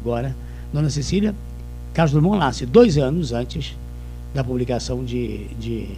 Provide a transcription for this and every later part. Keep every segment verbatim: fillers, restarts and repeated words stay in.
agora, Dona Cecília, Carlos Drummond nasce dois anos antes da publicação de, de,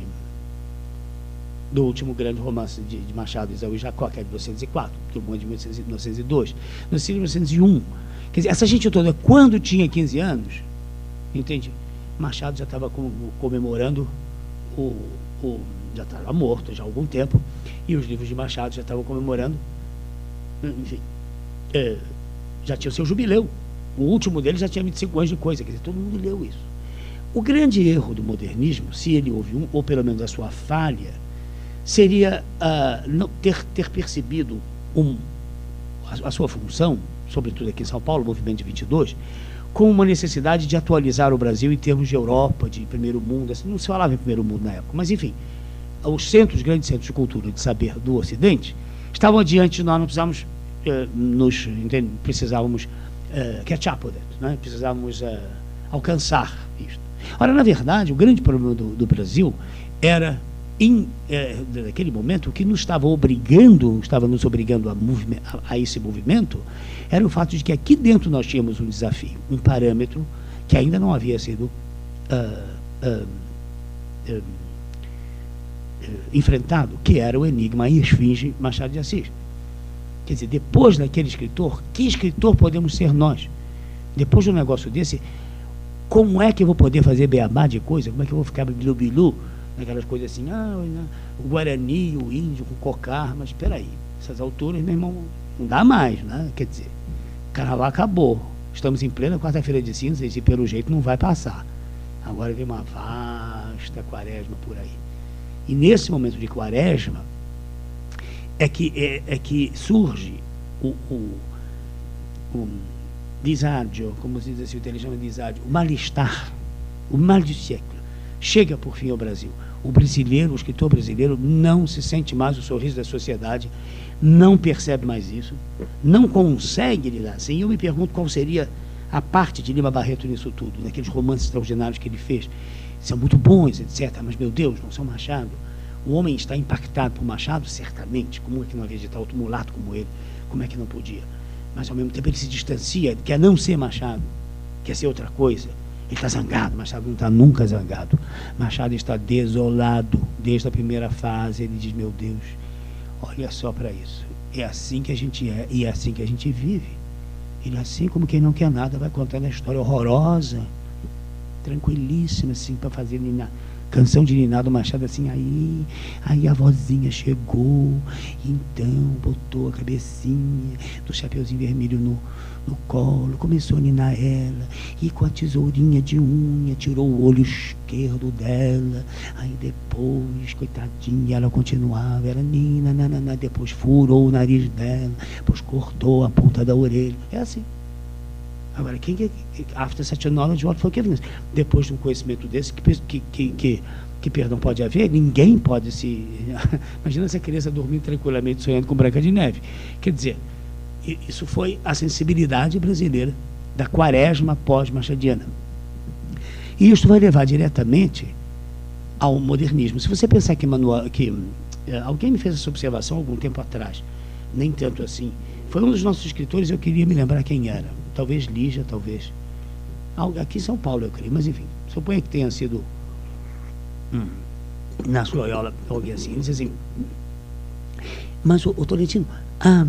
do último grande romance de, de Machado, Isaú e Jacó, que é de mil novecentos e quatro, Drummond de mil novecentos e dois, Dona Cecília de mil novecentos e um. Quer dizer, essa gente toda, quando tinha quinze anos, entende? Machado já estava comemorando o, o já estava morto já há algum tempo, e os livros de Machado já estavam comemorando, enfim, é, já tinha o seu jubileu. O último deles já tinha vinte e cinco anos de coisa, quer dizer, todo mundo leu isso. O grande erro do modernismo, se ele houve um, ou pelo menos a sua falha, seria uh, não ter, ter percebido um, a, a sua função, sobretudo aqui em São Paulo, o movimento de vinte e dois, com uma necessidade de atualizar o Brasil em termos de Europa, de primeiro mundo, assim, não se falava em primeiro mundo na época, mas enfim, os centros, os grandes centros de cultura e de saber do Ocidente, estavam adiante de nós, não precisávamos, eh, nos, entende, precisávamos eh, catch up with it, né? Precisávamos eh, alcançar isto. Ora, na verdade, o grande problema do, do Brasil era, em, eh, naquele momento, o que nos estava obrigando, estava nos obrigando a, a, a esse movimento, era o fato de que aqui dentro nós tínhamos um desafio, um parâmetro que ainda não havia sido uh, uh, uh, uh, enfrentado, que era o enigma e esfinge Machado de Assis. Quer dizer, depois daquele escritor, que escritor podemos ser nós? Depois de um negócio desse, como é que eu vou poder fazer beabá de coisa? Como é que eu vou ficar bilu-bilu? Aquelas coisas assim, ah, o Guarani, o índio com cocar, mas espera aí, essas alturas, meu irmão, não dá mais, né? Quer dizer, carnaval acabou, estamos em plena quarta-feira de cinzas e pelo jeito não vai passar. Agora vem uma vasta quaresma por aí. E nesse momento de quaresma é que, é, é que surge o, o, o disagio, como se diz assim, o italiano chama de disagio, o mal-estar, o mal do século. Chega por fim ao Brasil. O brasileiro, o escritor brasileiro, não se sente mais o sorriso da sociedade, não percebe mais isso, não consegue lidar assim. Eu me pergunto qual seria a parte de Lima Barreto nisso tudo, naqueles romances extraordinários que ele fez. São muito bons, etcétera, mas, meu Deus, não são Machado. O homem está impactado por Machado, certamente. Como é que não havia de tal outro mulato como ele? Como é que não podia? Mas, ao mesmo tempo, ele se distancia, quer não ser Machado, quer ser outra coisa. Ele está zangado, Machado não está nunca zangado. Machado está desolado desde a primeira fase. Ele diz, meu Deus, olha só para isso. É assim que a gente é e é assim que a gente vive. Ele, assim como quem não quer nada, vai contando a história horrorosa, tranquilíssima, assim, para fazer ninar. Canção de Niná do Machado, assim, aí, aí a vozinha chegou, então botou a cabecinha do chapeuzinho vermelho no, no colo, começou a ninar ela, e com a tesourinha de unha tirou o olho esquerdo dela, aí depois, coitadinha, ela continuava, ela nina, nanana, depois furou o nariz dela, depois cortou a ponta da orelha, é assim. Agora, quem que, after such a knowledge, what forgiveness? Depois de um conhecimento desse, que, que, que, que, que perdão pode haver? Ninguém pode se... Imagina essa criança dormindo tranquilamente, sonhando com Branca de Neve. Quer dizer, isso foi a sensibilidade brasileira da quaresma pós-machadiana. E isso vai levar diretamente ao modernismo. Se você pensar que, Manuel, que eh, alguém me fez essa observação algum tempo atrás, nem tanto assim, foi um dos nossos escritores, eu queria me lembrar quem era. Talvez Lígia, talvez. Aqui em São Paulo, eu creio. Mas, enfim, suponha que tenha sido hum, na Loyola, alguém assim. Ele disse assim, mas, o, o Tolentino, a,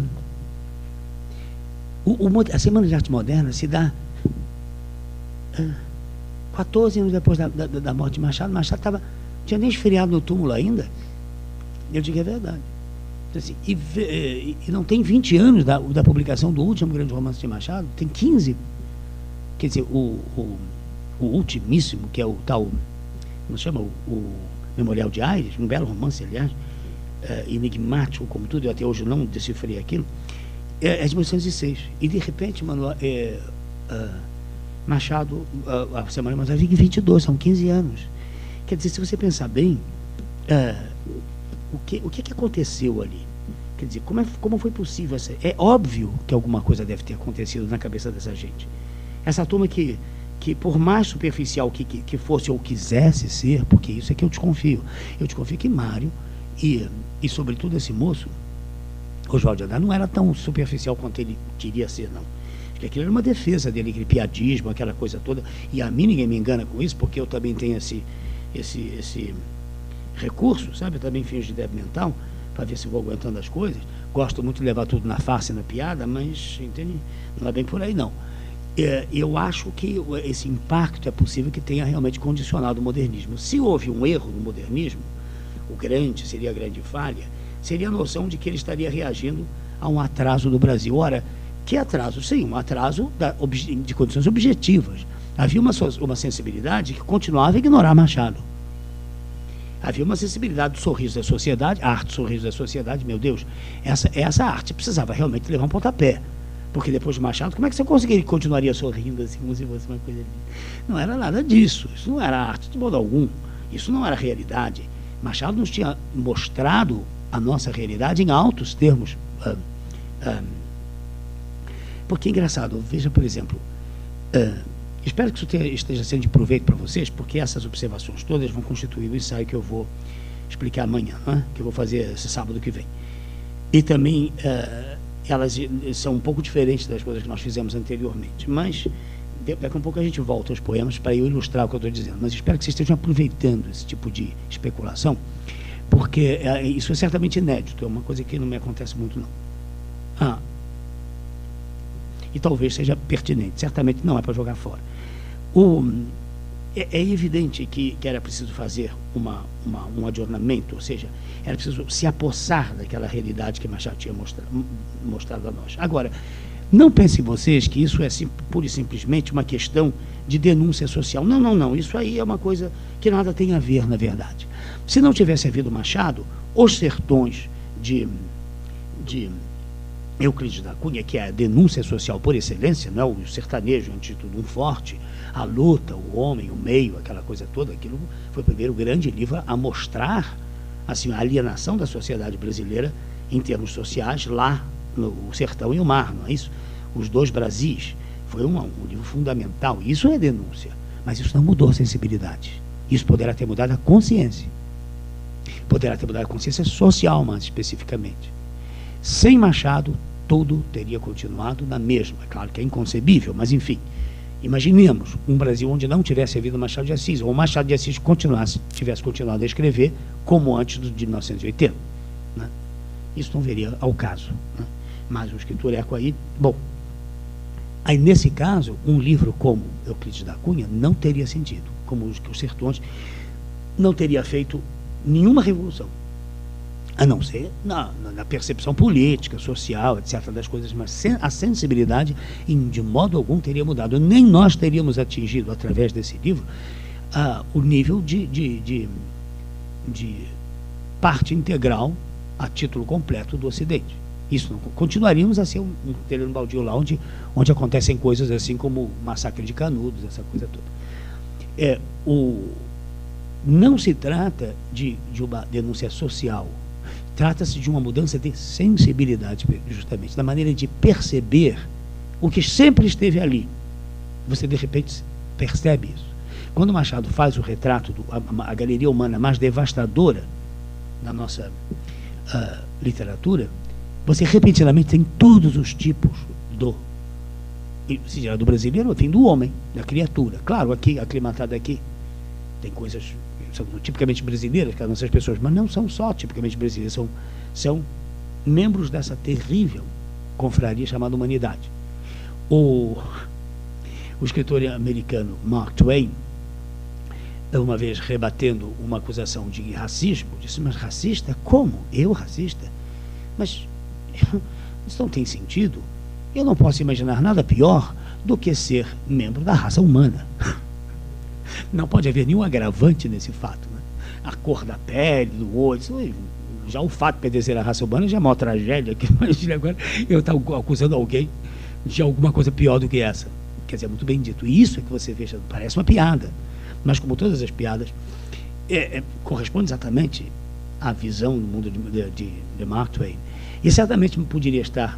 o, o, a Semana de Arte Moderna se dá ah, quatorze anos depois da, da, da morte de Machado. Machado tava, não tinha nem esfriado no túmulo ainda. Eu digo, é verdade. Assim, e, e, e não tem vinte anos da, da publicação do último grande romance de Machado, tem quinze. Quer dizer, o, o, o ultimíssimo, que é o tal, como se chama, o, o Memorial de Aires, um belo romance, aliás, é, enigmático como tudo, eu até hoje não decifrei aquilo, é, é de mil novecentos e seis. E, de repente, Manuel, é, é, Machado, a, a Semana de Arte, vinte e dois, são quinze anos. Quer dizer, se você pensar bem, é, O que, o que, que aconteceu ali? Quer dizer, como, é, como foi possível? Essa, é óbvio que alguma coisa deve ter acontecido na cabeça dessa gente. Essa turma que, que por mais superficial que, que, que fosse ou quisesse ser, porque isso é que eu desconfio. Eu desconfio que Mário e, e sobretudo, esse moço, Oswald de Andrade, não era tão superficial quanto ele queria ser, não. Porque aquilo era uma defesa dele, aquele piadismo, aquela coisa toda. E a mim ninguém me engana com isso, porque eu também tenho esse, esse, esse recurso, sabe? Eu também finjo de débil mental, para ver se vou aguentando as coisas. Gosto muito de levar tudo na farsa e na piada, mas, entende? Não é bem por aí, não. É, eu acho que esse impacto é possível que tenha realmente condicionado o modernismo. Se houve um erro no modernismo, o grande, seria a grande falha, seria a noção de que ele estaria reagindo a um atraso do Brasil. Ora, que atraso? Sim, um atraso da, de condições objetivas. Havia uma, uma sensibilidade que continuava a ignorar Machado. Havia uma sensibilidade do sorriso da sociedade, a arte do sorriso da sociedade, meu Deus, essa, essa arte precisava realmente levar um pontapé. Porque depois de Machado, como é que você conseguiria, continuaria sorrindo assim, como se fosse uma coisa... Não era nada disso, isso não era arte de modo algum, isso não era realidade. Machado nos tinha mostrado a nossa realidade em altos termos. Ah, ah, porque é engraçado, veja, por exemplo, ah, espero que isso tenha, esteja sendo de proveito para vocês, porque essas observações todas vão constituir o ensaio que eu vou explicar amanhã, né? Que eu vou fazer esse sábado que vem. E também... Ah, elas são um pouco diferentes das coisas que nós fizemos anteriormente, mas daqui a um pouco a gente volta aos poemas para eu ilustrar o que eu estou dizendo, mas espero que vocês estejam aproveitando esse tipo de especulação, porque é, isso é certamente inédito, é uma coisa que não me acontece muito, não. Ah, e talvez seja pertinente, certamente não é para jogar fora. O, é, é evidente que, que era preciso fazer uma, uma, um adornamento, ou seja, era preciso se apossar daquela realidade que Machado tinha mostrado, mostrado a nós. Agora, não pensem vocês que isso é sim, pura e simplesmente uma questão de denúncia social. Não, não, não. Isso aí é uma coisa que nada tem a ver, na verdade. Se não tivesse havido Machado, os sertões de, de Euclides da Cunha, que é a denúncia social por excelência, não é? O sertanejo, antes de tudo, um forte, a luta, o homem, o meio, aquela coisa toda, aquilo foi o primeiro grande livro a mostrar assim, a alienação da sociedade brasileira em termos sociais, lá no sertão e o mar, não é isso? Os dois Brasis, foi um, um livro fundamental, isso é denúncia, mas isso não mudou a sensibilidade, isso poderá ter mudado a consciência, poderá ter mudado a consciência social, mais especificamente. Sem Machado, tudo teria continuado na mesma, é claro que é inconcebível, mas enfim, imaginemos um Brasil onde não tivesse havido Machado de Assis, ou Machado de Assis continuasse, tivesse continuado a escrever como antes de mil novecentos e oitenta. Né? Isso não veria ao caso. Né? Mas o escritor Eco aí, bom, aí nesse caso, um livro como Euclides da Cunha não teria sentido, como os, os sertões, não teria feito nenhuma revolução, a não ser na, na percepção política, social, etcétera, das coisas, mas a sensibilidade, em, de modo algum, teria mudado. Nem nós teríamos atingido, através desse livro, uh, o nível de, de, de, de parte integral, a título completo, do Ocidente. Isso não, continuaríamos a ser um, um terreno baldio lá, onde, onde acontecem coisas assim como o massacre de Canudos, essa coisa toda. É, o, não se trata de, de uma denúncia social, trata-se de uma mudança de sensibilidade, justamente, da maneira de perceber o que sempre esteve ali. Você, de repente, percebe isso. Quando Machado faz o retrato, do, a, a galeria humana mais devastadora da nossa uh, literatura, você repentinamente tem todos os tipos do, se dirá do brasileiro, tem do homem, da criatura. Claro, aqui, aclimatado aqui, tem coisas... são tipicamente brasileiras, que essas pessoas, mas não são só tipicamente brasileiras, são, são membros dessa terrível confraria chamada humanidade. O, o escritor americano Mark Twain, uma vez rebatendo uma acusação de racismo, disse, mas racista? Como? Eu racista? Mas isso não tem sentido. Eu não posso imaginar nada pior do que ser membro da raça humana. Não pode haver nenhum agravante nesse fato. Né? A cor da pele, do olho, isso, já o fato de pertencer à raça humana já é uma tragédia. Que imagina agora eu estar acusando alguém de alguma coisa pior do que essa. Quer dizer, muito bem dito. E isso é que você veja, parece uma piada. Mas, como todas as piadas, é, é, corresponde exatamente à visão do mundo de, de, de Mark Twain. E certamente poderia estar,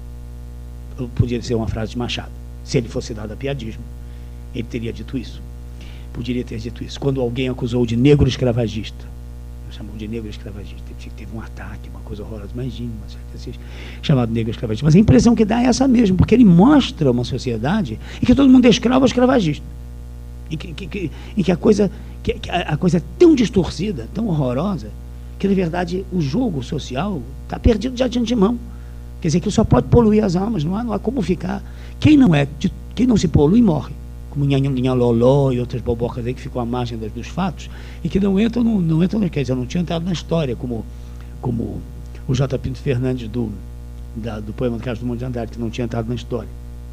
poderia ser uma frase de Machado. Se ele fosse dado a piadismo, ele teria dito isso. Poderia ter dito isso. Quando alguém acusou de negro escravagista, chamam de negro escravagista. Teve, teve um ataque, uma coisa horrorosa, imagine, Machado de Assis, chamado negro escravagista. Mas a impressão que dá é essa mesmo, porque ele mostra uma sociedade em que todo mundo é escravo ou escravagista. E que, que, que, em que a coisa, que, que a coisa é tão distorcida, tão horrorosa, que, na verdade, o jogo social está perdido já de antemão. Quer dizer, que só pode poluir as almas, não há, não há como ficar. Quem não, é, de, quem não se polui, morre. Como Nhanha Loló e outras bobocas aí que ficam à margem das, dos fatos, e que não entram, não, não entram, quer dizer, não tinham entrado na história, como, como o J. Pinto Fernandes do, da, do poema do Carlos Drummond de Andrade, que não tinha entrado na história.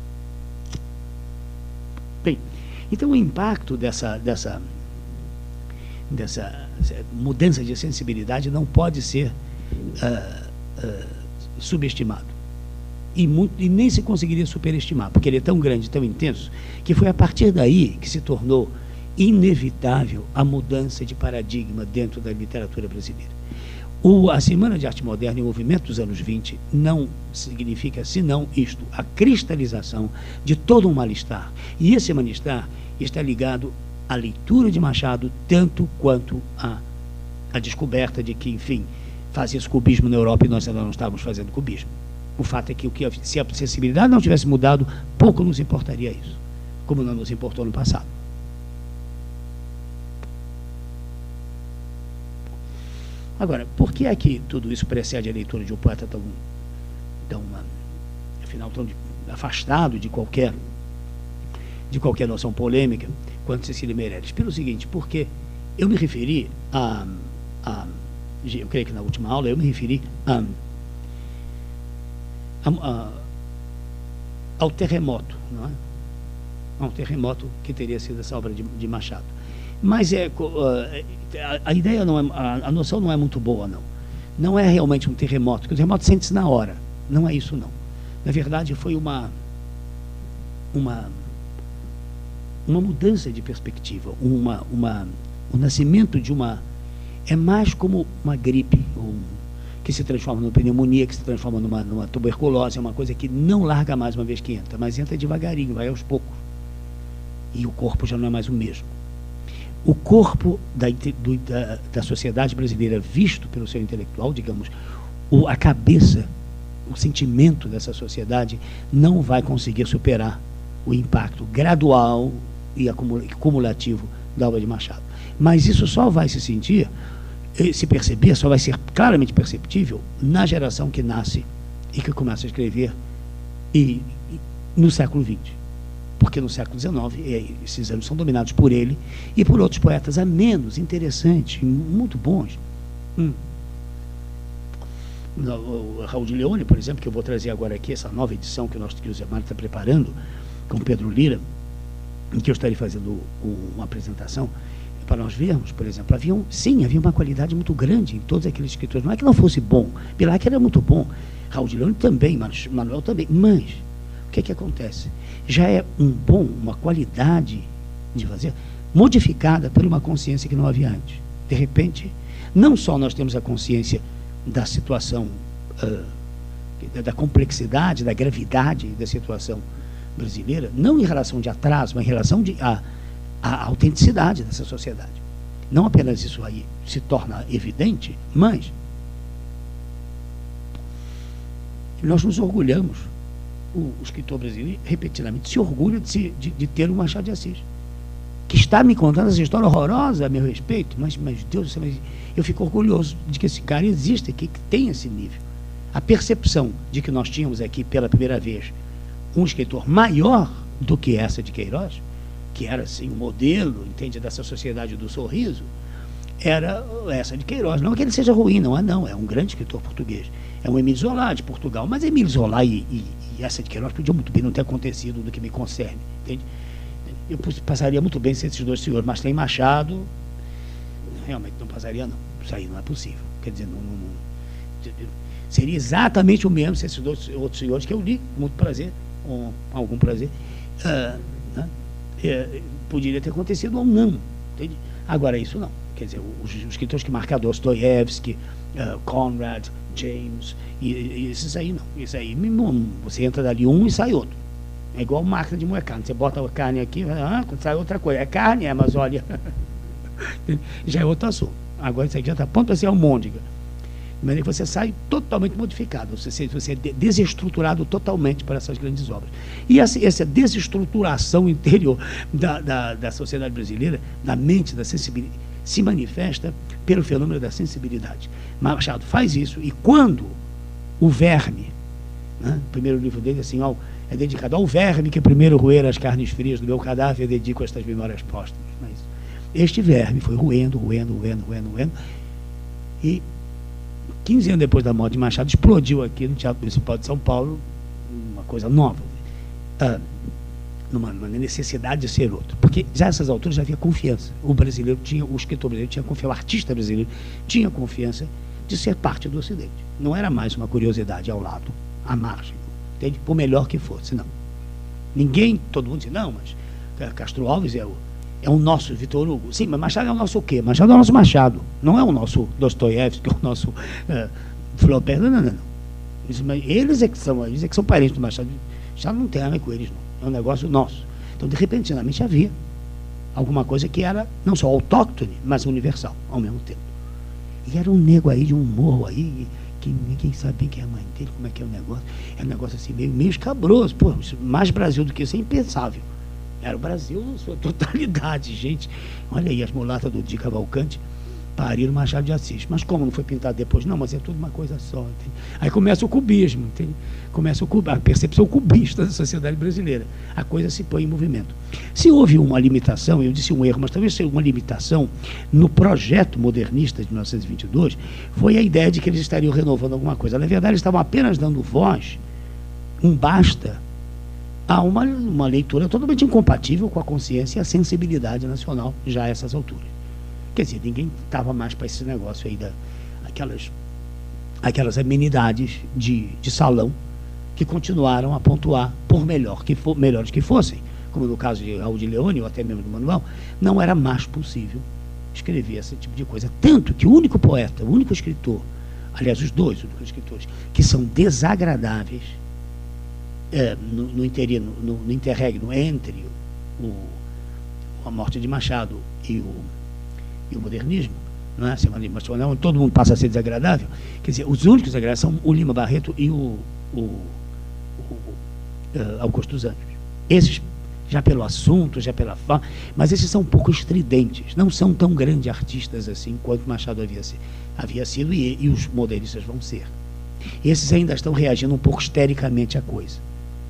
Bem, então o impacto dessa, dessa, dessa mudança de sensibilidade não pode ser uh, uh, subestimado. E, muito, e nem se conseguiria superestimar, porque ele é tão grande, tão intenso, que foi a partir daí que se tornou inevitável a mudança de paradigma dentro da literatura brasileira. O, a Semana de Arte Moderna e o movimento dos anos vinte não significa, senão isto, a cristalização de todo um mal-estar. E esse mal-estar está ligado à leitura de Machado, tanto quanto à, à descoberta de que, enfim, fazia-se cubismo na Europa e nós ainda não estávamos fazendo cubismo. O fato é que, o que se a sensibilidade não tivesse mudado, pouco nos importaria isso, como não nos importou no passado. Agora, por que é que tudo isso precede a leitura de um poeta tão, tão afinal, tão de, afastado de qualquer, de qualquer noção polêmica quanto Cecília Meirelles? Pelo seguinte, porque eu me referi a, a eu creio que na última aula eu me referi a A, a, ao terremoto, não é? Ao terremoto que teria sido essa obra de, de Machado. Mas é, a, a ideia não é, a, a noção não é muito boa, não. Não é realmente um terremoto, porque o terremoto sente-se na hora. Não é isso, não. Na verdade, foi uma, uma, uma mudança de perspectiva, uma, uma, o nascimento de uma... É mais como uma gripe, ou que se transforma numa pneumonia, que se transforma numa, numa tuberculose, é uma coisa que não larga mais uma vez que entra, mas entra devagarinho, vai aos poucos. E o corpo já não é mais o mesmo. O corpo da, do, da, da sociedade brasileira, visto pelo seu intelectual, digamos, o, a cabeça, o sentimento dessa sociedade, não vai conseguir superar o impacto gradual e acumulativo da obra de Machado. Mas isso só vai se sentir, se perceber, só vai ser claramente perceptível na geração que nasce e que começa a escrever e, e, no século vinte. Porque no século dezenove, esses anos são dominados por ele e por outros poetas a menos interessantes, muito bons. Hum. O Raul de Leone, por exemplo, que eu vou trazer agora aqui, essa nova edição que o nosso que o Zé Mário está preparando, com Pedro Lira, em que eu estarei fazendo uma apresentação, para nós vermos, por exemplo, havia um, sim, havia uma qualidade muito grande em todos aqueles escritores. Não é que não fosse bom, Bilac era muito bom, Raul de Leone também, Manuel também, mas o que é que acontece? Já é um bom, uma qualidade de fazer, modificada por uma consciência que não havia antes. De repente, não só nós temos a consciência da situação, uh, da complexidade, da gravidade da situação brasileira, não em relação de atraso, mas em relação de... A, a autenticidade dessa sociedade. Não apenas isso aí se torna evidente, mas nós nos orgulhamos, o, o escritor brasileiro, repetidamente, se orgulha de, se, de, de ter um Machado de Assis, que está me contando essa história horrorosa a meu respeito, mas, mas Deus do céu, mas eu fico orgulhoso de que esse cara existe aqui, que tem esse nível. A percepção de que nós tínhamos aqui, pela primeira vez, um escritor maior do que essa de Queiroz, que era assim um modelo, entende, dessa sociedade do sorriso, era essa de Queiroz. Não que ele seja ruim, não é não, é um grande escritor português. É um Emílio Zola de Portugal, mas Emílio Zola e, e, e essa de Queiroz podiam muito bem não ter acontecido no que me concerne, entende? Eu passaria muito bem se esses dois senhores, mas tem Machado, realmente não passaria não, isso aí não é possível. Quer dizer, não, não, não, seria exatamente o mesmo se esses dois outros senhores que eu li, com muito prazer, com algum prazer, uh, né? É, poderia ter acontecido ou não, entende? Agora isso não, quer dizer, os, os escritores que marcaram Dostoiévski, uh, Conrad, James, e, e esses aí não, esses aí você entra dali um e sai outro, é igual máquina de moer carne, você bota a carne aqui, ah, sai outra coisa, é carne, é, mas olha já é outro assunto, Agora isso aqui já está pronto para ser almôndega. De maneira que você sai totalmente modificado, você, você é desestruturado totalmente para essas grandes obras. E essa, essa desestruturação interior da, da, da sociedade brasileira, da mente, da sensibilidade, se manifesta pelo fenômeno da sensibilidade. Machado faz isso, e quando o verme, né, o primeiro livro dele assim, ó, é dedicado ao verme que primeiro roer as carnes frias do meu cadáver, eu dedico estas memórias póstumas. Mas este verme foi roendo, roendo, roendo, roendo, roendo, e quinze anos depois da morte de Machado, explodiu aqui no Teatro Municipal de São Paulo uma coisa nova, ah, numa, numa necessidade de ser outro. Porque já nessas alturas já havia confiança. O brasileiro tinha, o escritor brasileiro tinha confiança, o artista brasileiro tinha confiança de ser parte do Ocidente. Não era mais uma curiosidade ao lado, à margem, entende? Por melhor que fosse, não. Ninguém, todo mundo diz, não, mas Castro Alves é o É o nosso Vitor Hugo. Sim, mas Machado é o nosso o quê? Machado é o nosso Machado. Não é o nosso Dostoiévski, é o nosso uh, Flaubert. Não, não, não. Isso, eles é que são, eles é que são parentes do Machado. Machado não tem nada com eles, não. É um negócio nosso. Então, de repentinamente, havia alguma coisa que era não só autóctone, mas universal, ao mesmo tempo. E era um nego aí, de um morro aí, que ninguém sabe bem quem é a mãe dele, como é que é o negócio. É um negócio assim, meio, meio escabroso. Pô, mais Brasil do que isso é impensável. Era o Brasil na sua totalidade, gente. Olha aí, as mulatas do Di Cavalcante pariram Machado de Assis. Mas como não foi pintado depois? Não, mas é tudo uma coisa só. Entende? Aí começa o cubismo, entende? Começa o cub... a percepção cubista da sociedade brasileira. A coisa se põe em movimento. Se houve uma limitação, eu disse um erro, mas talvez seja uma limitação no projeto modernista de mil novecentos e vinte e dois, foi a ideia de que eles estariam renovando alguma coisa. Na verdade, eles estavam apenas dando voz, um basta, há uma, uma leitura totalmente incompatível com a consciência e a sensibilidade nacional já a essas alturas. Quer dizer, ninguém estava mais para esse negócio aí, da, aquelas, aquelas amenidades de, de salão que continuaram a pontuar, por melhor que for, melhores que fossem, como no caso de Raul de Leone ou até mesmo do Manuel, não era mais possível escrever esse tipo de coisa. Tanto que o único poeta, o único escritor, aliás, os dois únicos escritores, que são desagradáveis, É, no, no, interino, no, no interregno entre o, a morte de Machado e o, e o modernismo, não é? Assim, onde todo mundo passa a ser desagradável, quer dizer, os únicos desagradáveis são o Lima Barreto e o, o, o uh, Augusto dos Anjos. Esses, já pelo assunto, já pela forma, mas esses são um pouco estridentes, não são tão grandes artistas assim quanto Machado havia, havia sido e, e os modernistas vão ser. Esses ainda estão reagindo um pouco histericamente à coisa.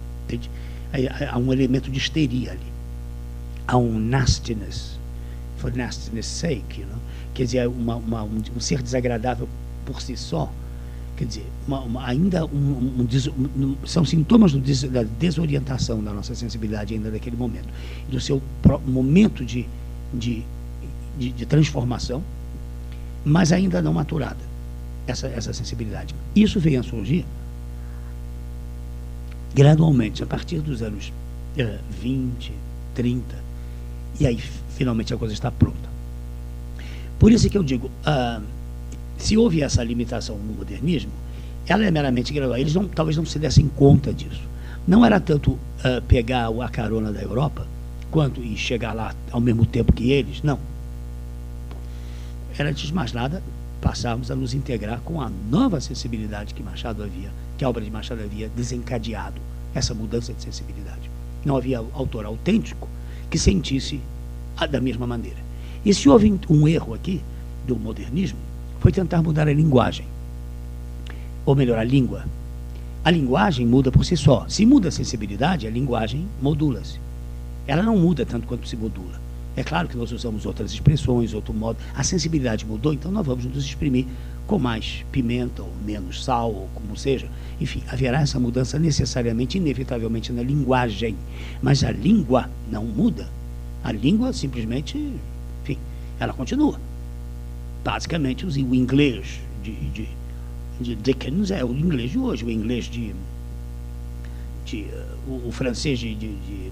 Há um elemento de histeria ali, há um nastiness, for nastiness sake, you know? Quer dizer, uma, uma, um, um ser desagradável por si só, quer dizer, uma, uma, ainda um, um, um, um, são sintomas do des, da desorientação da nossa sensibilidade ainda naquele momento, do seu pro, momento de, de, de, de transformação, mas ainda não maturada, essa, essa sensibilidade. Isso veio a surgir gradualmente, a partir dos anos uh, vinte, trinta, e aí finalmente a coisa está pronta. Por isso que eu digo, uh, se houve essa limitação no modernismo, ela é meramente gradual. Eles não, talvez não se dessem conta disso. Não era tanto uh, pegar a carona da Europa, quanto e chegar lá ao mesmo tempo que eles, não. Era, antes de mais nada, passarmos a nos integrar com a nova sensibilidade que Machado havia, que a obra de Machado havia desencadeado, essa mudança de sensibilidade. Não havia autor autêntico que sentisse a, da mesma maneira. E se houve um erro aqui do modernismo, foi tentar mudar a linguagem, ou melhor, a língua. A linguagem muda por si só. Se muda a sensibilidade, a linguagem modula-se. Ela não muda tanto quanto se modula. É claro que nós usamos outras expressões, outro modo. A sensibilidade mudou, então nós vamos nos exprimir com mais pimenta, ou menos sal, ou como seja. Enfim, haverá essa mudança necessariamente, inevitavelmente na linguagem. Mas a língua não muda. A língua simplesmente, enfim, ela continua. Basicamente, o inglês de, de, de Dickens é o inglês de hoje, o inglês de... de uh, o, o francês de... de, de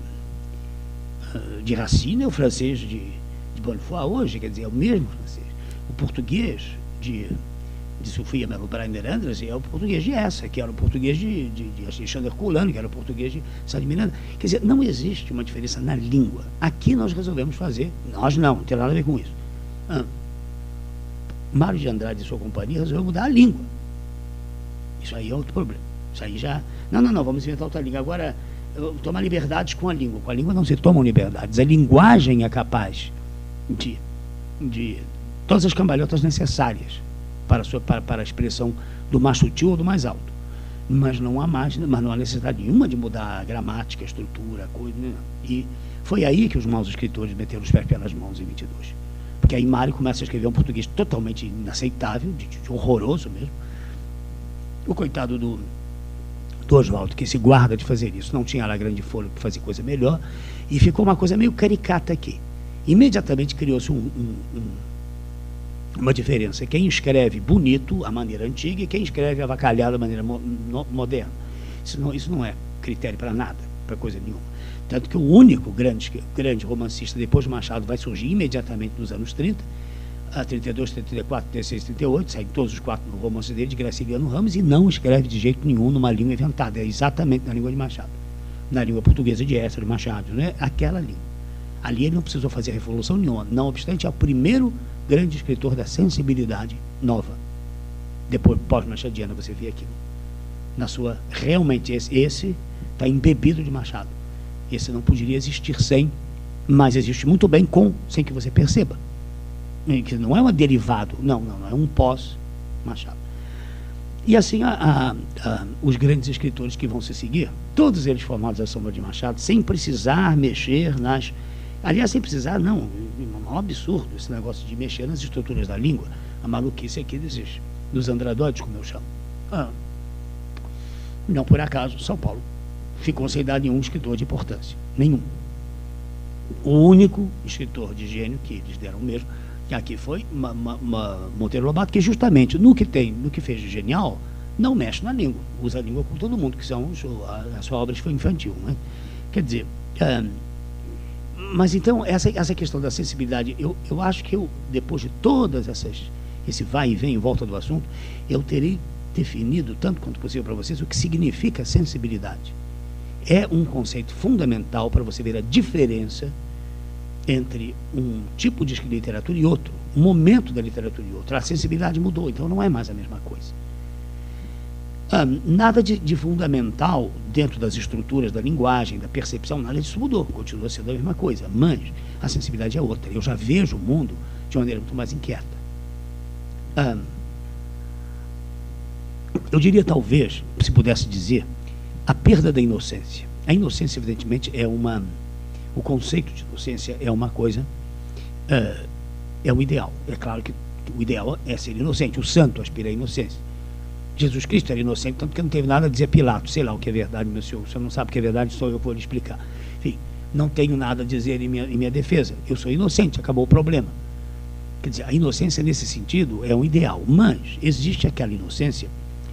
de Racine é o francês de, de Bonnefoy hoje, quer dizer, é o mesmo francês. O português de, de Sofia Mello-Brainer Andras é o português de Essa, que era o português de, de, de Alexandre Herculano, que era o português de Sá de Miranda. Quer dizer, não existe uma diferença na língua. Aqui nós resolvemos fazer, nós não, não tem nada a ver com isso. Ah, Mário de Andrade e sua companhia resolveu mudar a língua. Isso aí é outro problema. Isso aí já... Não, não, não, vamos inventar outra língua. Agora, tomar liberdades com a língua. Com a língua não se tomam liberdades. A linguagem é capaz de, de todas as cambalhotas necessárias para a, sua, para, para a expressão do mais sutil ou do mais alto. Mas não há mais, mas não há necessidade nenhuma de mudar a gramática, a estrutura, a coisa. Não. E foi aí que os maus escritores meteram os pés pelas mãos em vinte e dois. Porque aí Mário começa a escrever um português totalmente inaceitável, de, de horroroso mesmo. O coitado do, do Oswaldo, que se guarda de fazer isso, não tinha lá grande fôlego para fazer coisa melhor, e ficou uma coisa meio caricata aqui. Imediatamente criou-se um, um, um, uma diferença. Quem escreve bonito, a maneira antiga, e quem escreve avacalhado, a maneira mo, no, moderna. Isso não, isso não é critério para nada, para coisa nenhuma. Tanto que o único grande, grande romancista depois de Machado vai surgir imediatamente nos anos trinta, a trinta e dois, trinta e quatro, trinta e seis, trinta e oito, saem todos os quatro romances dele de Graciliano Ramos, e não escreve de jeito nenhum numa língua inventada, é exatamente na língua de Machado, na língua portuguesa de Essa, de Machado, né? Aquela língua. Ali ele não precisou fazer revolução nenhuma, não obstante, é o primeiro grande escritor da sensibilidade nova. Depois, pós-machadiana, você vê aquilo. Na sua, realmente, esse está embebido de Machado. Esse não poderia existir sem, mas existe muito bem com, sem que você perceba. Que não é um derivado, não, não, não é um pós-Machado. E assim, a, a, a, os grandes escritores que vão se seguir, todos eles formados à sombra de Machado, sem precisar mexer nas... Aliás, sem precisar, não, é um absurdo esse negócio de mexer nas estruturas da língua, a maluquice aqui desses, dos andradoides, como eu chamo. Ah, não por acaso, São Paulo ficou sem dar nenhum escritor de importância, nenhum. O único escritor de gênio que eles deram mesmo, que aqui foi uma, uma, uma Monteiro Lobato, que justamente no que tem, no que fez de genial, não mexe na língua, usa a língua com todo mundo, que são a, a sua obra foi infantil, né? Quer dizer, é, mas então essa, essa questão da sensibilidade, eu, eu acho que eu, depois de todas essas, esse vai e vem em volta do assunto, eu terei definido, tanto quanto possível para vocês, o que significa sensibilidade. É um conceito fundamental para você ver a diferença entre um tipo de literatura e outro, um momento da literatura e outro. A sensibilidade mudou, então não é mais a mesma coisa. Ah, nada de, de fundamental dentro das estruturas da linguagem, da percepção, nada disso mudou, continua sendo a mesma coisa, mas a sensibilidade é outra. Eu já vejo o mundo de maneira muito mais inquieta. Ah, eu diria, talvez, se pudesse dizer, a perda da inocência. A inocência, evidentemente, é uma... O conceito de inocência é uma coisa... Uh, é o ideal. É claro que o ideal é ser inocente. O santo aspira à inocência. Jesus Cristo era inocente, tanto que não teve nada a dizer Pilatos. Sei lá o que é verdade, meu senhor. O senhor não sabe o que é verdade, só eu vou lhe explicar. Enfim, não tenho nada a dizer em minha, em minha defesa. Eu sou inocente, acabou o problema. Quer dizer, a inocência, nesse sentido, é um ideal. Mas existe aquela inocência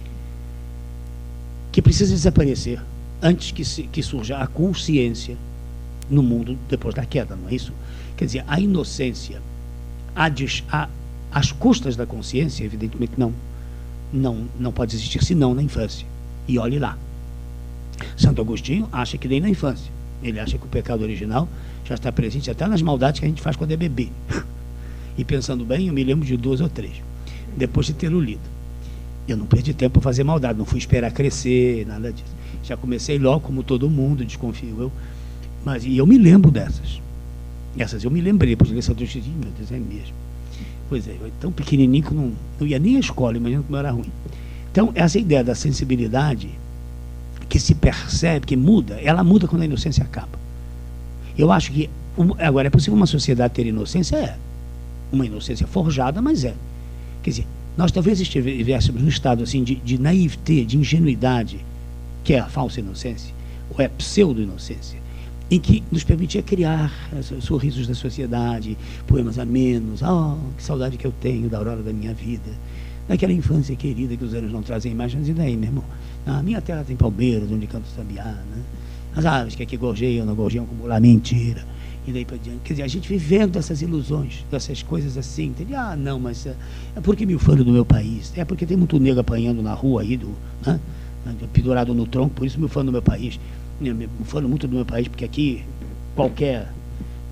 que precisa desaparecer antes que, se, que surja a consciência no mundo depois da queda, não é isso? Quer dizer, a inocência a, a, às custas da consciência, evidentemente não, não, não pode existir senão na infância. E olhe lá. Santo Agostinho acha que nem na infância. Ele acha que o pecado original já está presente até nas maldades que a gente faz quando é bebê. E pensando bem, eu me lembro de duas ou três, depois de tê-lo lido. Eu não perdi tempo para fazer maldade, não fui esperar crescer, nada disso. Já comecei logo, como todo mundo, desconfio eu. Mas, e eu me lembro dessas. Essas eu me lembrei, depois de ler Santo Agostinho, meu Deus, é mesmo. Pois é, eu tão pequenininho que não, não ia nem à escola, imagina como era ruim. Então, essa ideia da sensibilidade, que se percebe, que muda, ela muda quando a inocência acaba. Eu acho que, agora, é possível uma sociedade ter inocência? É. Uma inocência forjada, mas é. Quer dizer, nós talvez estivéssemos num estado assim de, de naivete, de ingenuidade, que é a falsa inocência, ou é a pseudo-inocência, em que nos permitia criar sorrisos da sociedade, poemas amenos, oh, que saudade que eu tenho da aurora da minha vida, daquela infância querida que os anos não trazem mais, mas e daí, meu irmão? Na minha terra tem palmeiras, onde canta o sabiá, né? As aves que aqui gorjeiam, não gorjeiam como lá, mentira. E daí para diante. Quer dizer, a gente vivendo essas ilusões, dessas coisas assim, entende? Ah, não, mas é, é porque me ufano do meu país, é porque tem muito negro apanhando na rua aí, do, né? Pendurado no tronco, por isso me ufano do meu país. Me ufano muito do meu país, porque aqui qualquer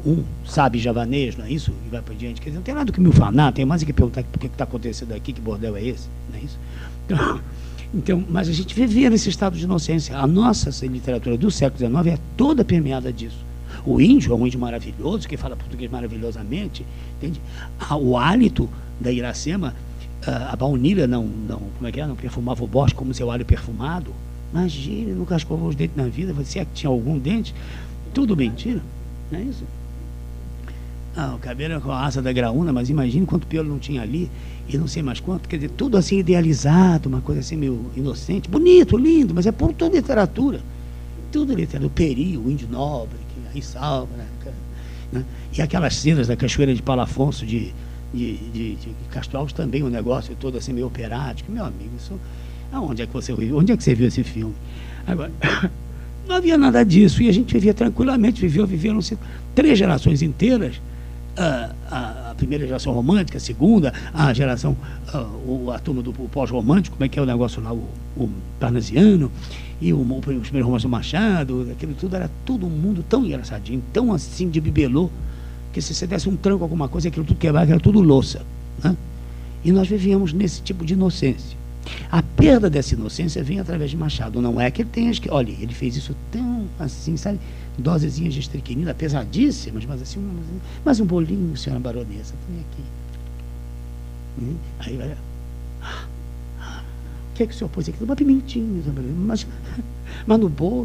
um sabe javanês, não é isso? E vai para diante. Quer dizer, não tem nada que me falar, tem mais que perguntar por que está acontecendo aqui, que bordel é esse, não é isso? Então, então, mas a gente vivia nesse estado de inocência. A nossa literatura do século dezenove é toda permeada disso. O índio é um índio maravilhoso, que fala português maravilhosamente, entende? O hálito da Iracema, a baunilha não, não, como é que é? Não perfumava o bosque como seu alho perfumado. Imagina, nunca escovou os dentes na vida, você é que tinha algum dente, tudo mentira, não é isso? Ah, o cabelo é com a asa da graúna, mas imagine quanto pelo não tinha ali, e não sei mais quanto, quer dizer, tudo assim idealizado, uma coisa assim meio inocente, bonito, lindo, mas é por toda literatura, tudo literatura, o peri, o índio nobre, que aí salva, né? Né? E aquelas cenas da cachoeira de Paulo Afonso, de, de, de, de Castro Alves, também um negócio todo assim meio operático, meu amigo, isso, aonde é que você viu? Onde é que você viu esse filme? Agora, não havia nada disso, e a gente vivia tranquilamente, vivia, vivia, não sei, três gerações inteiras. A, a, a primeira geração romântica, a segunda, a geração, a, o, a turma do pós-romântico, como é que é o negócio lá, o, o parnasiano, e o, o, os primeiros romances do Machado, aquilo tudo, era todo um mundo tão engraçadinho, tão assim de bibelô, que se você desse um tranco alguma coisa, aquilo tudo quebrava, era tudo louça, né? E nós vivíamos nesse tipo de inocência. A perda dessa inocência vem através de Machado, não é que ele tenha, olha, ele fez isso tão assim, sabe, dosezinhas de estriquinina, pesadíssimas, mas assim, um, mas um bolinho, senhora baronesa, põe aqui. Hum? Aí vai, ah, ah, o que é que o senhor pôs aqui? Uma pimentinha, mas, mas no bolo,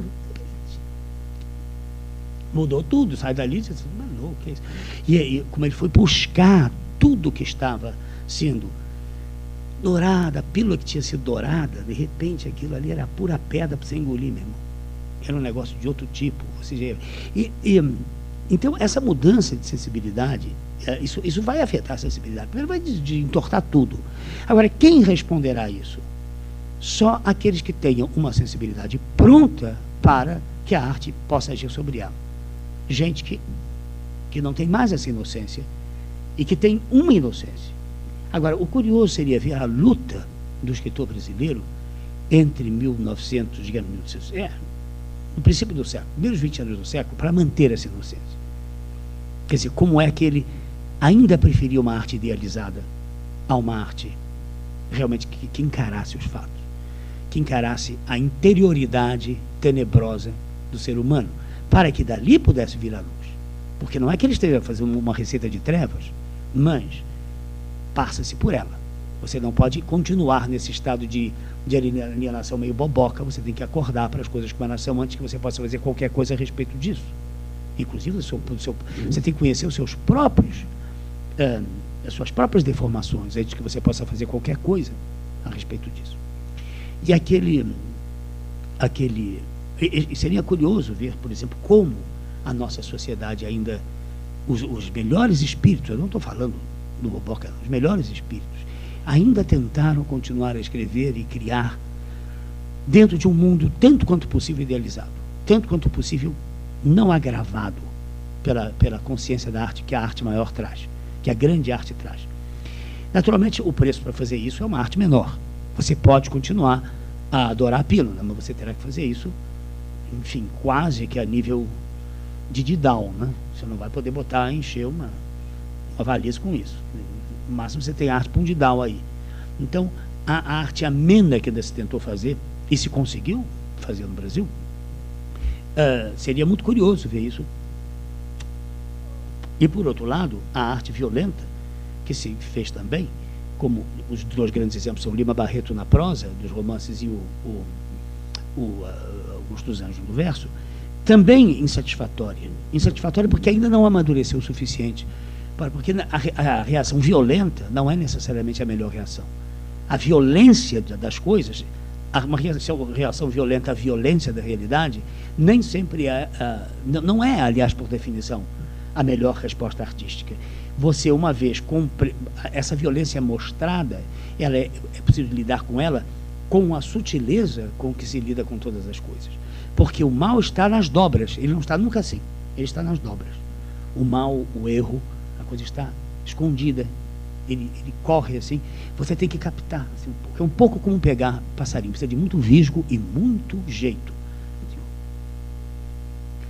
mudou tudo, sai dali, você diz, mas não, o que é isso? E, e como ele foi buscar tudo que estava sendo dourada, a pílula que tinha sido dourada, de repente aquilo ali era pura pedra para você engolir, meu irmão. Era um negócio de outro tipo. Ou seja, e, e, então, essa mudança de sensibilidade, é, isso, isso vai afetar a sensibilidade. Primeiro vai de, de entortar tudo. Agora, quem responderá a isso? Só aqueles que tenham uma sensibilidade pronta para que a arte possa agir sobre ela. Gente que, que não tem mais essa inocência e que tem uma inocência. Agora, o curioso seria ver a luta do escritor brasileiro entre mil e novecentos, digamos, mil e novecentos, é, no princípio do século, primeiros vinte anos do século, para manter essa inocência. Quer dizer, como é que ele ainda preferia uma arte idealizada a uma arte realmente que, que encarasse os fatos, que encarasse a interioridade tenebrosa do ser humano, para que dali pudesse vir a luz. Porque não é que ele esteja fazendo uma receita de trevas, mas passa-se por ela. Você não pode continuar nesse estado de, de alienação meio boboca, você tem que acordar para as coisas como elas são antes que você possa fazer qualquer coisa a respeito disso. Inclusive, o seu, o seu, você tem que conhecer os seus próprios, uh, as suas próprias deformações, antes que você possa fazer qualquer coisa a respeito disso. E aquele, aquele e, e seria curioso ver, por exemplo, como a nossa sociedade ainda, os, os melhores espíritos, eu não estou falando do boboca, os melhores espíritos, ainda tentaram continuar a escrever e criar dentro de um mundo tanto quanto possível idealizado, tanto quanto possível não agravado pela, pela consciência da arte que a arte maior traz, que a grande arte traz. Naturalmente, o preço para fazer isso é uma arte menor. Você pode continuar a adorar a pílula, mas você terá que fazer isso, enfim, quase que a nível de Didal, né? Você não vai poder botar, encher uma uma valise com isso. No máximo você tem arte para um Didal aí. Então, a arte amena que se tentou fazer, e se conseguiu fazer no Brasil, uh, seria muito curioso ver isso. E, por outro lado, a arte violenta, que se fez também, como os dois grandes exemplos são Lima Barreto na prosa, dos romances, e o, o, o uh, Augusto dos Anjos no verso, também insatisfatória. Insatisfatória porque ainda não amadureceu o suficiente. Porque a, a reação violenta não é necessariamente a melhor reação. A violência das coisas, uma reação, reação violenta à violência da realidade, nem sempre é, uh, não é, aliás, por definição, a melhor resposta artística. Você, uma vez, compre, essa violência mostrada, ela é, é preciso lidar com ela com a sutileza com que se lida com todas as coisas. Porque o mal está nas dobras, ele não está nunca assim, ele está nas dobras. O mal, o erro, a coisa está escondida, ele, ele corre assim, você tem que captar assim, um pouco. É um pouco como pegar passarinho, precisa de muito visgo e muito jeito.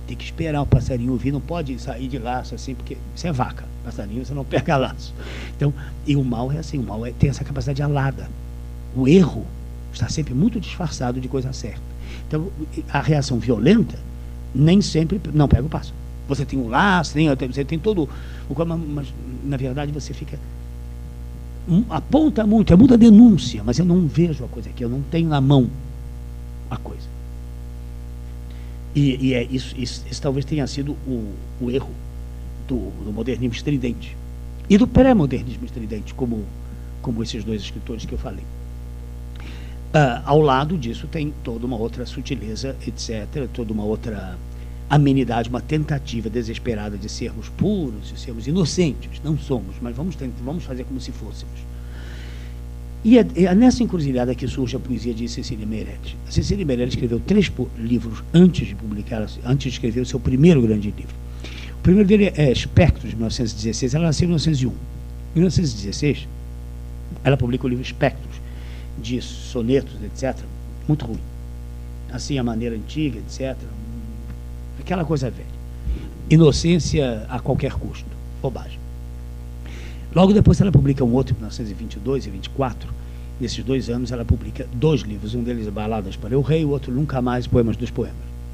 Tem que esperar o passarinho ouvir, não pode sair de laço assim, porque isso é vaca. Passarinho você não pega laço. Então, e o mal é assim, o mal é, tem essa capacidade alada. O erro está sempre muito disfarçado de coisa certa. Então, a reação violenta nem sempre não pega o pássaro. Você tem um laço, tem, você tem todo o... Mas, na verdade, você fica... Aponta muito, é muita denúncia, mas eu não vejo a coisa aqui, eu não tenho na mão a coisa. E, e é isso, isso, isso talvez tenha sido o, o erro do, do modernismo estridente e do pré-modernismo estridente, como, como esses dois escritores que eu falei. Ah, ao lado disso tem toda uma outra sutileza, etcétera, toda uma outra amenidade, uma tentativa desesperada de sermos puros, de sermos inocentes. Não somos, mas vamos, tentar, vamos fazer como se fôssemos. E é, é nessa encruzilhada que surge a poesia de Cecília Meirelles. A Cecília Meirelles escreveu três livros antes de publicar, antes de escrever o seu primeiro grande livro. O primeiro dele é Espectros, de mil novecentos e dezesseis. Ela nasceu em mil novecentos e um. Em mil novecentos e dezesseis, ela publica o livro Espectros, de sonetos, etcétera. Muito ruim. Assim, a maneira antiga, etcétera. Aquela coisa velha. Inocência a qualquer custo. Bobagem. Logo depois ela publica um outro, em mil novecentos e vinte e dois e vinte e quatro. Nesses dois anos ela publica dois livros. Um deles, Baladas para o Rei, o outro, Nunca Mais, Poemas dos Poemas.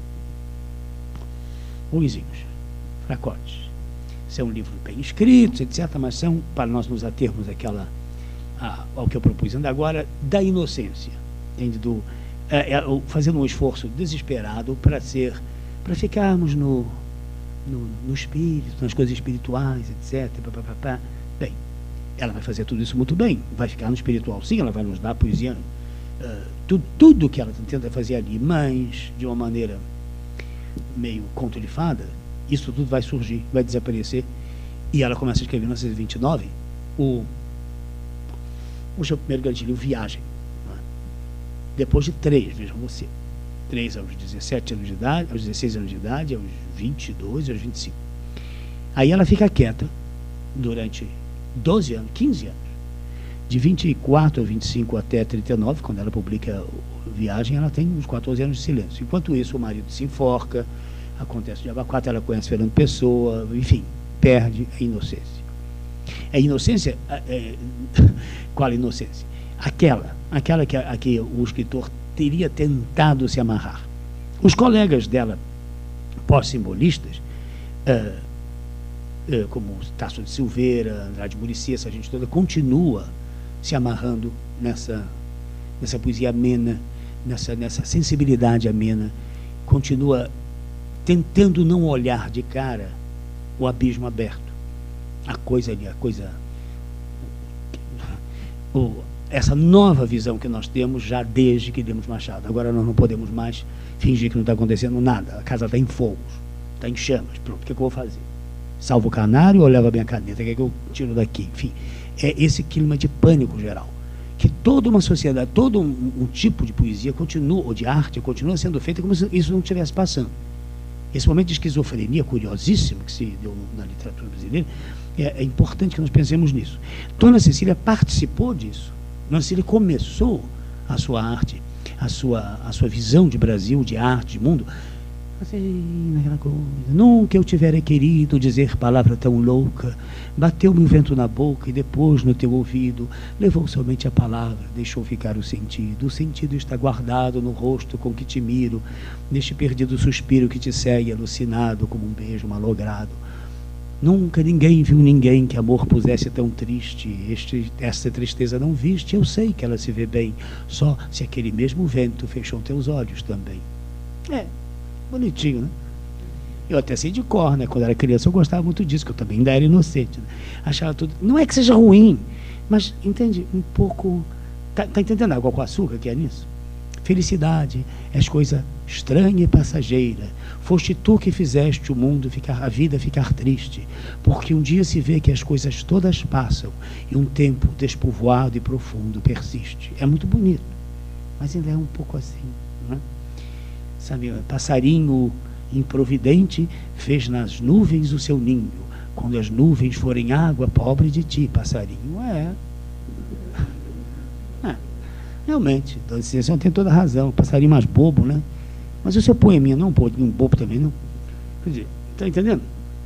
Ruinzinhos, fracotes. São livros bem escritos, etcétera, mas são, para nós nos atermos àquela, a, ao que eu propus ainda agora, da inocência. Entende? Do, é, é, fazendo um esforço desesperado para ser, para ficarmos no, no, no espírito, nas coisas espirituais, etcétera. Pá, pá, pá, pá. Bem, ela vai fazer tudo isso muito bem, vai ficar no espiritual, sim, ela vai nos dar a poesia, uh, tudo, tudo que ela tenta fazer ali, mas de uma maneira meio controlifada, isso tudo vai surgir, vai desaparecer, e ela começa a escrever em mil novecentos e vinte e nove o, o seu primeiro grande livro, Viagem, né? Depois de três, vejam você, três aos dezessete anos de idade, aos dezesseis anos de idade, aos vinte e dois, aos vinte e cinco. Aí ela fica quieta durante doze anos, quinze anos, de vinte e quatro a vinte e cinco até trinta e nove, quando ela publica Viagem, ela tem uns quatorze anos de silêncio. Enquanto isso, o marido se enforca, acontece de abacate, ela conhece Fernando Pessoa, enfim, perde a inocência. A inocência, é, qual a inocência? Aquela, aquela que, a que o escritor teria tentado se amarrar. Os colegas dela, pós-simbolistas, uh, uh, como Tasso de Silveira, Andrade Muricy, essa gente toda, continua se amarrando nessa, nessa poesia amena, nessa, nessa sensibilidade amena, continua tentando não olhar de cara o abismo aberto, a coisa ali, a coisa, o, essa nova visão que nós temos já desde que demos Machado. Agora nós não podemos mais fingir que não está acontecendo nada, a casa está em fogos, está em chamas, pronto, o que, é que eu vou fazer? Salvo o canário ou levo a minha caneta? O que, é que eu tiro daqui? Enfim, é esse clima de pânico geral, que toda uma sociedade, todo um, um tipo de poesia continua, ou de arte, continua sendo feita como se isso não estivesse passando. Esse momento de esquizofrenia curiosíssimo que se deu na literatura brasileira, é, é importante que nós pensemos nisso. Dona Cecília participou disso. Dona Cecília começou a sua arte, a sua, a sua visão de Brasil, de arte, de mundo, assim, naquela coisa. Nunca eu tivera querido dizer palavra tão louca, bateu-me o vento na boca e depois no teu ouvido, levou somente a palavra, deixou ficar o sentido. O sentido está guardado no rosto com que te miro, neste perdido suspiro que te segue alucinado como um beijo malogrado. Nunca ninguém viu ninguém que amor pusesse tão triste, este, esta tristeza não viste, eu sei que ela se vê bem, só se aquele mesmo vento fechou teus olhos também. É, bonitinho, né? Eu até sei de cor, né? Quando era criança eu gostava muito disso, que eu também ainda era inocente, né? Achava tudo, não é que seja ruim, mas, entende, um pouco, tá, tá entendendo água com açúcar que é nisso? Felicidade és coisa estranha e passageira, foste tu que fizeste o mundo ficar, a vida ficar triste, porque um dia se vê que as coisas todas passam e um tempo despovoado e profundo persiste. É muito bonito, mas ainda é um pouco assim, não é? Sabe, passarinho improvidente fez nas nuvens o seu ninho, quando as nuvens forem água, pobre de ti, passarinho. É, é. Realmente, Dona Cecília tem toda a razão, passarinho mais bobo, né? Mas o seu poeminha não é um pouquinho bobo também, não? Está entendendo?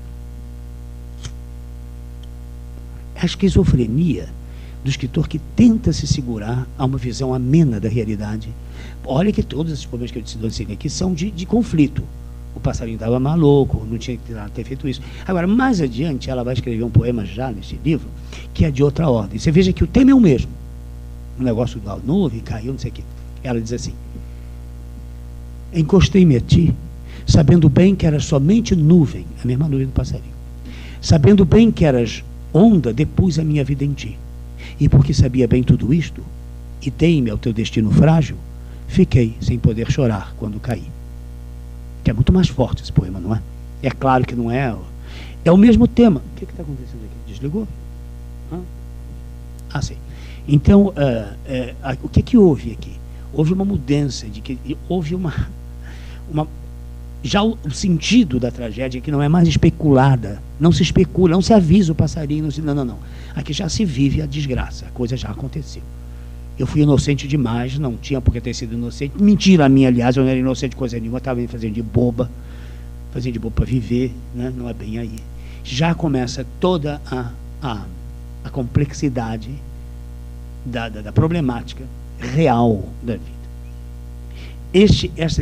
A esquizofrenia do escritor que tenta se segurar a uma visão amena da realidade. Olha que todos esses problemas que eu te dou aqui são de, de conflito. O passarinho estava maluco, não tinha que ter feito isso. Agora, mais adiante, ela vai escrever um poema já nesse livro, que é de outra ordem. Você veja que o tema é o mesmo. O negócio da nuvem caiu, não sei o quê. Ela diz assim: encostei-me a ti, sabendo bem que eras somente nuvem, a mesma nuvem do passarinho. Sabendo bem que eras onda, depus a minha vida em ti. E porque sabia bem tudo isto, e dei-me ao teu destino frágil, fiquei sem poder chorar quando caí. Que é muito mais forte esse poema, não é? É claro que não é. É o mesmo tema. O que está acontecendo aqui? Desligou? Hã? Ah, sim. Então, uh, uh, uh, o que que houve aqui? Houve uma mudança, de que houve uma... uma já o, o sentido da tragédia que não é mais especulada. Não se especula, não se avisa o passarinho. Não, se, não, não, não. Aqui já se vive a desgraça. A coisa já aconteceu. Eu fui inocente demais, não tinha por que ter sido inocente. Mentira a minha, aliás, eu não era inocente de coisa nenhuma, estava me fazendo de boba, fazendo de boba para viver, né? Não é bem aí. Já começa toda a, a, a complexidade da, da, da problemática real da vida. Este, essa...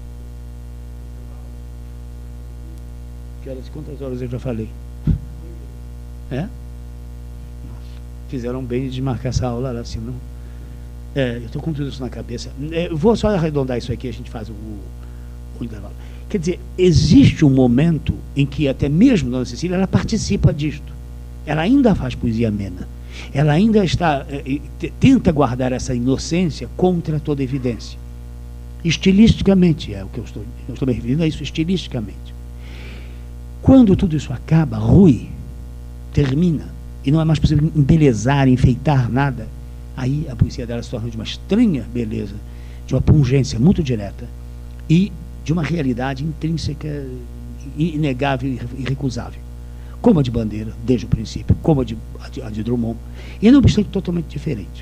Que horas, quantas horas eu já falei? É? Fizeram bem de desmarcar essa aula lá, assim, não? É, eu estou com tudo isso na cabeça. Eu vou só arredondar isso aqui, a gente faz o, o intervalo. Quer dizer, existe um momento em que até mesmo Dona Cecília, ela participa disto. Ela ainda faz poesia amena. Ela ainda está, é, tenta guardar essa inocência contra toda evidência. Estilisticamente, é o que eu estou, eu estou me referindo a isso, estilisticamente. Quando tudo isso acaba, rui, termina, e não é mais possível embelezar, enfeitar nada, aí a poesia dela se torna de uma estranha beleza, de uma pungência muito direta e de uma realidade intrínseca, inegável e irrecusável. Como a de Bandeira, desde o princípio, como a de, a de, a de Drummond, e não obstante totalmente diferente.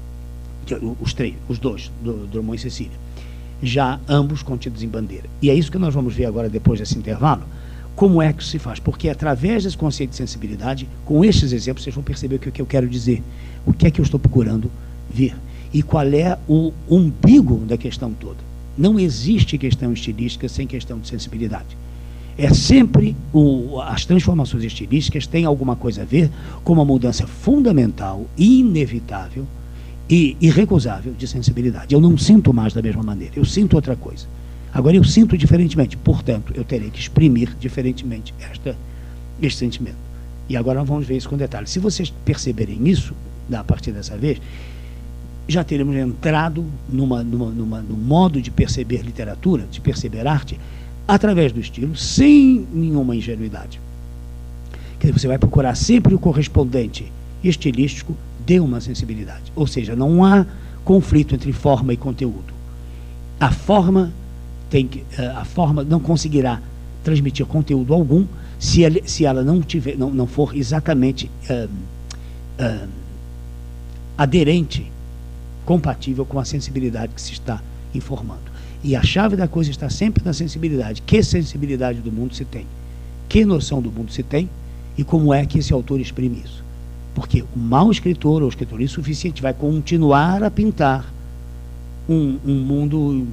Os três, os dois, do, Drummond e Cecília, já ambos contidos em Bandeira. E é isso que nós vamos ver agora, depois desse intervalo, como é que se faz, porque através desse conceito de sensibilidade, com estes exemplos, vocês vão perceber o que, o que eu quero dizer, o que é que eu estou procurando ver, e qual é o umbigo da questão toda. Não existe questão estilística sem questão de sensibilidade. É sempre, o, as transformações estilísticas têm alguma coisa a ver com uma mudança fundamental, inevitável e irrecusável de sensibilidade. Eu não sinto mais da mesma maneira, eu sinto outra coisa. Agora, eu sinto diferentemente, portanto, eu terei que exprimir diferentemente esta, este sentimento. E agora nós vamos ver isso com detalhe. Se vocês perceberem isso, a partir dessa vez, já teremos entrado numa, numa, numa, num modo de perceber literatura, de perceber arte, através do estilo, sem nenhuma ingenuidade. Quer dizer, você vai procurar sempre o correspondente estilístico de uma sensibilidade. Ou seja, não há conflito entre forma e conteúdo. A forma... Tem que, a forma não conseguirá transmitir conteúdo algum se, ele, se ela não, tiver, não, não for exatamente uh, uh, aderente, compatível com a sensibilidade que se está informando. E a chave da coisa está sempre na sensibilidade. Que sensibilidade do mundo se tem? Que noção do mundo se tem? E como é que esse autor exprime isso? Porque o mau escritor ou escritor insuficiente vai continuar a pintar um, um mundo...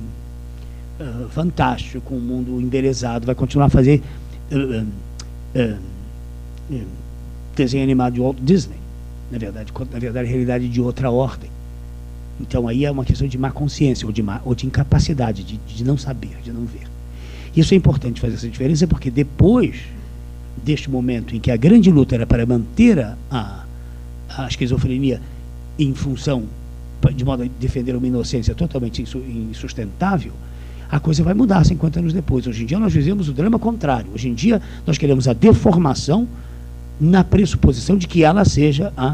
Uh, fantástico, um mundo embelezado, vai continuar a fazer uh, uh, uh, uh, desenho animado de Walt Disney, na verdade, na verdade, realidade de outra ordem. Então aí é uma questão de má consciência ou de, má, ou de incapacidade, de, de não saber, de não ver. Isso é importante fazer essa diferença, porque depois deste momento em que a grande luta era para manter a, a, a esquizofrenia em função, de modo a defender uma inocência totalmente insustentável, a coisa vai mudar cinquenta anos depois. Hoje em dia nós vivemos o drama contrário. Hoje em dia nós queremos a deformação na pressuposição de que ela seja a,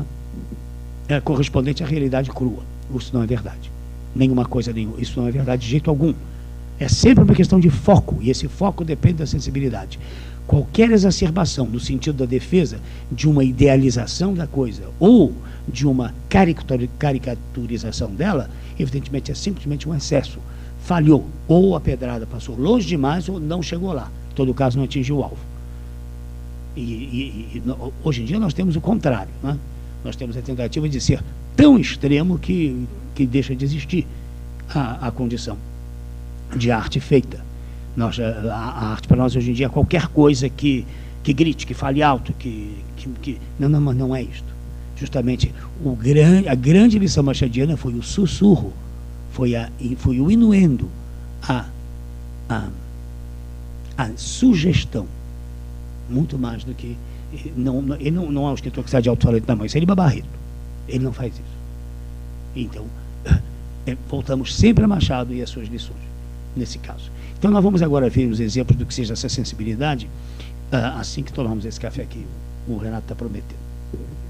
a correspondente à realidade crua. Isso não é verdade. Nenhuma coisa nenhuma. Isso não é verdade de jeito algum. É sempre uma questão de foco, e esse foco depende da sensibilidade. Qualquer exacerbação no sentido da defesa de uma idealização da coisa ou de uma caricaturização dela, evidentemente é simplesmente um excesso. Falhou, ou a pedrada passou longe demais ou não chegou lá. todo caso não atingiu o alvo. E, e, e hoje em dia nós temos o contrário, né? Nós temos a tentativa de ser tão extremo que, que deixa de existir a, a condição de arte feita. Nós, a, a arte para nós hoje em dia é qualquer coisa que, que grite, que fale alto, que, que, que... Não, não, mas não é isto. Justamente o gran, a grande lição machadiana foi o sussurro, foi, a, foi o inuendo, a, a, a sugestão, muito mais do que... Não, ele não, não é um escritor que sai de alto-falante, não, mas ele é Barreto. Ele não faz isso. Então, é, voltamos sempre a Machado e as suas lições, nesse caso. Então, nós vamos agora ver os exemplos do que seja essa sensibilidade, assim que tomarmos esse café que o Renato está prometendo.